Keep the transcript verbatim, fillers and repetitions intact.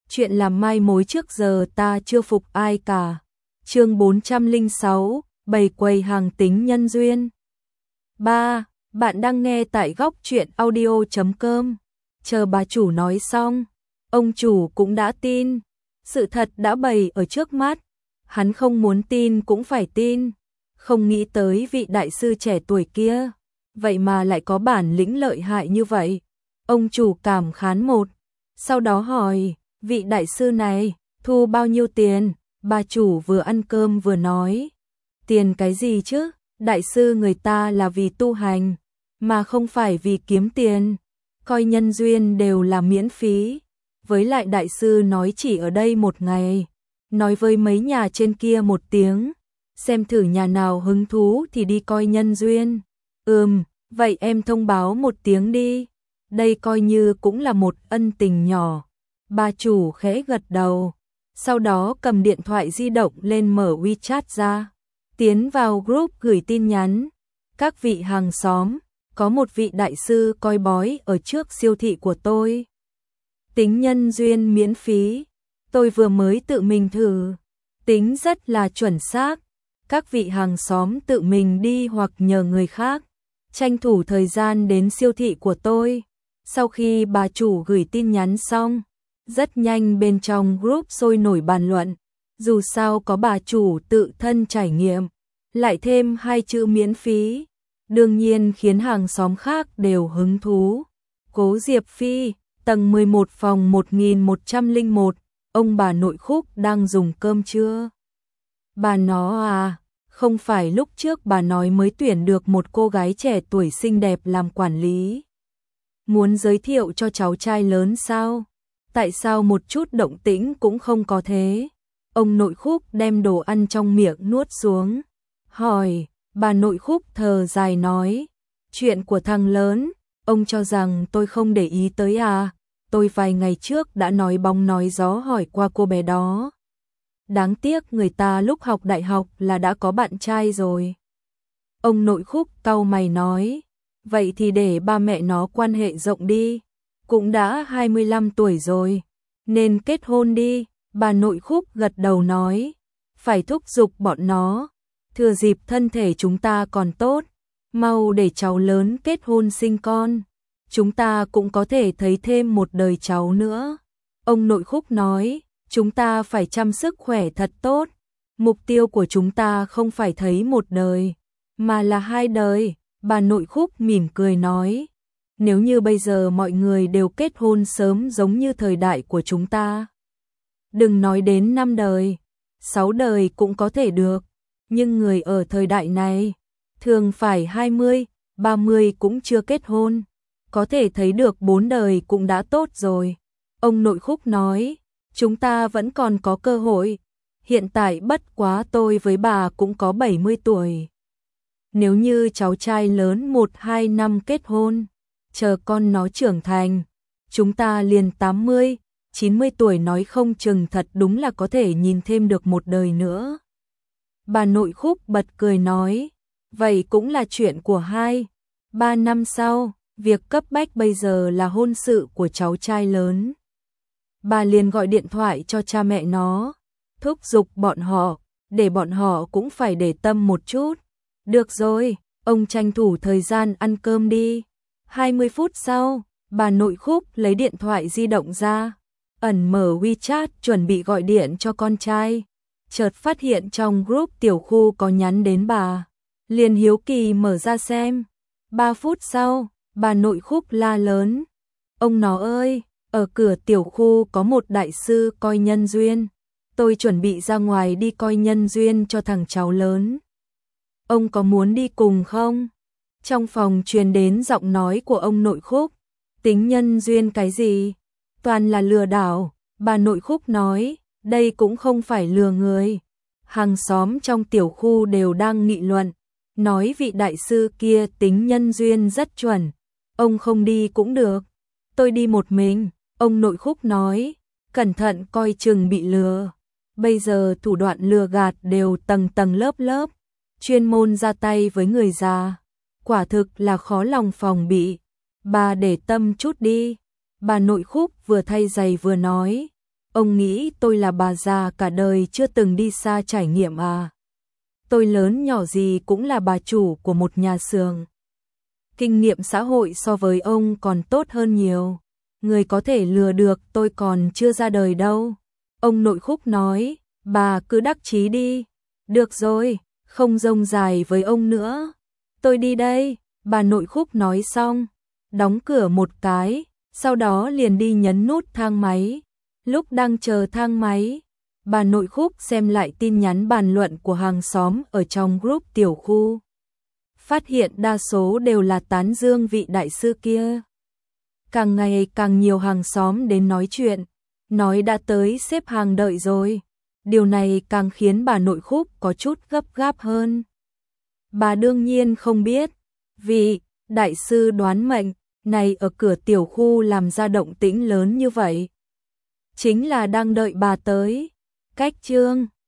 chuyện làm mai mối trước giờ ta chưa phục ai cả. Chương bốn trăm lẻ sáu, bày quầy hàng tính nhân duyên. ba. Bạn đang nghe tại góc truyện audio chấm com. Chờ bà chủ nói xong, ông chủ cũng đã tin. Sự thật đã bày ở trước mắt, hắn không muốn tin cũng phải tin. Không nghĩ tới vị đại sư trẻ tuổi kia, vậy mà lại có bản lĩnh lợi hại như vậy. Ông chủ cảm khán một, sau đó hỏi, vị đại sư này, thu bao nhiêu tiền? Bà chủ vừa ăn cơm vừa nói, tiền cái gì chứ, đại sư người ta là vì tu hành, mà không phải vì kiếm tiền, coi nhân duyên đều là miễn phí. Với lại đại sư nói chỉ ở đây một ngày, nói với mấy nhà trên kia một tiếng, xem thử nhà nào hứng thú thì đi coi nhân duyên. Ừm, vậy em thông báo một tiếng đi, đây coi như cũng là một ân tình nhỏ. Bà chủ khẽ gật đầu, sau đó cầm điện thoại di động lên mở WeChat ra, tiến vào group gửi tin nhắn. Các vị hàng xóm, có một vị đại sư coi bói ở trước siêu thị của tôi, tính nhân duyên miễn phí, tôi vừa mới tự mình thử, tính rất là chuẩn xác. Các vị hàng xóm tự mình đi hoặc nhờ người khác, tranh thủ thời gian đến siêu thị của tôi. Sau khi bà chủ gửi tin nhắn xong, rất nhanh bên trong group sôi nổi bàn luận. Dù sao có bà chủ tự thân trải nghiệm, lại thêm hai chữ miễn phí, đương nhiên khiến hàng xóm khác đều hứng thú. Cố Diệp Phi, tầng mười một phòng một nghìn một trăm lẻ một, ông bà nội Khúc đang dùng cơm trưa. Bà nó à, không phải lúc trước bà nói mới tuyển được một cô gái trẻ tuổi xinh đẹp làm quản lý, muốn giới thiệu cho cháu trai lớn sao? Tại sao một chút động tĩnh cũng không có thế? Ông nội Khúc đem đồ ăn trong miệng nuốt xuống, hỏi. Bà nội Khúc thở dài nói, chuyện của thằng lớn, ông cho rằng tôi không để ý tới à? Tôi vài ngày trước đã nói bóng nói gió hỏi qua cô bé đó. Đáng tiếc người ta lúc học đại học là đã có bạn trai rồi. Ông nội Khúc cau mày nói, vậy thì để ba mẹ nó quan hệ rộng đi, cũng đã hai mươi lăm tuổi rồi, nên kết hôn đi. Bà nội Khúc gật đầu nói, phải thúc giục bọn nó, thừa dịp thân thể chúng ta còn tốt, mau để cháu lớn kết hôn sinh con, chúng ta cũng có thể thấy thêm một đời cháu nữa. Ông nội Khúc nói, chúng ta phải chăm sức khỏe thật tốt, mục tiêu của chúng ta không phải thấy một đời, mà là hai đời. Bà nội Khúc mỉm cười nói, nếu như bây giờ mọi người đều kết hôn sớm giống như thời đại của chúng ta, đừng nói đến năm đời, sáu đời cũng có thể được, nhưng người ở thời đại này thường phải hai mươi, ba mươi cũng chưa kết hôn, có thể thấy được bốn đời cũng đã tốt rồi. Ông nội Khúc nói, chúng ta vẫn còn có cơ hội, hiện tại bất quá tôi với bà cũng có bảy mươi tuổi. Nếu như cháu trai lớn một hai năm kết hôn, chờ con nó trưởng thành, chúng ta liền tám mươi, chín mươi tuổi nói không chừng thật đúng là có thể nhìn thêm được một đời nữa. Bà nội Khúc bật cười nói, vậy cũng là chuyện của hai, ba năm sau, việc cấp bách bây giờ là hôn sự của cháu trai lớn. Bà liền gọi điện thoại cho cha mẹ nó, thúc giục bọn họ, để bọn họ cũng phải để tâm một chút. Được rồi, ông tranh thủ thời gian ăn cơm đi. hai mươi phút sau, bà nội Khúc lấy điện thoại di động ra, ẩn mở WeChat chuẩn bị gọi điện cho con trai. Chợt phát hiện trong group tiểu khu có nhắn đến bà, liền hiếu kỳ mở ra xem. ba phút sau, bà nội Khúc la lớn, ông nó ơi, ở cửa tiểu khu có một đại sư coi nhân duyên, tôi chuẩn bị ra ngoài đi coi nhân duyên cho thằng cháu lớn. Ông có muốn đi cùng không? Trong phòng truyền đến giọng nói của ông nội Khúc, tính nhân duyên cái gì? Toàn là lừa đảo. Bà nội Khúc nói, đây cũng không phải lừa người. Hàng xóm trong tiểu khu đều đang nghị luận, nói vị đại sư kia tính nhân duyên rất chuẩn. Ông không đi cũng được, tôi đi một mình. Ông nội Khúc nói, cẩn thận coi chừng bị lừa. Bây giờ thủ đoạn lừa gạt đều tầng tầng lớp lớp, chuyên môn ra tay với người già, quả thực là khó lòng phòng bị. Bà để tâm chút đi. Bà nội Khúc vừa thay giày vừa nói, Ông nghĩ tôi là bà già cả đời chưa từng đi xa trải nghiệm à? Tôi lớn nhỏ gì cũng là bà chủ của một nhà xưởng. Kinh nghiệm xã hội so với ông còn tốt hơn nhiều. Người có thể lừa được tôi còn chưa ra đời đâu. Ông nội Khúc nói, bà cứ đắc chí đi. Được rồi, không rông dài với ông nữa. Tôi đi đây, bà nội Khúc nói xong, đóng cửa một cái, sau đó liền đi nhấn nút thang máy. Lúc đang chờ thang máy, bà nội Khúc xem lại tin nhắn bàn luận của hàng xóm ở trong group tiểu khu. Phát hiện đa số đều là tán dương vị đại sư kia. Càng ngày càng nhiều hàng xóm đến nói chuyện, nói đã tới xếp hàng đợi rồi. Điều này càng khiến bà nội Khúc có chút gấp gáp hơn. Bà đương nhiên không biết, vì đại sư đoán mệnh này ở cửa tiểu khu làm ra động tĩnh lớn như vậy. Chính là đang đợi bà tới. Cách chương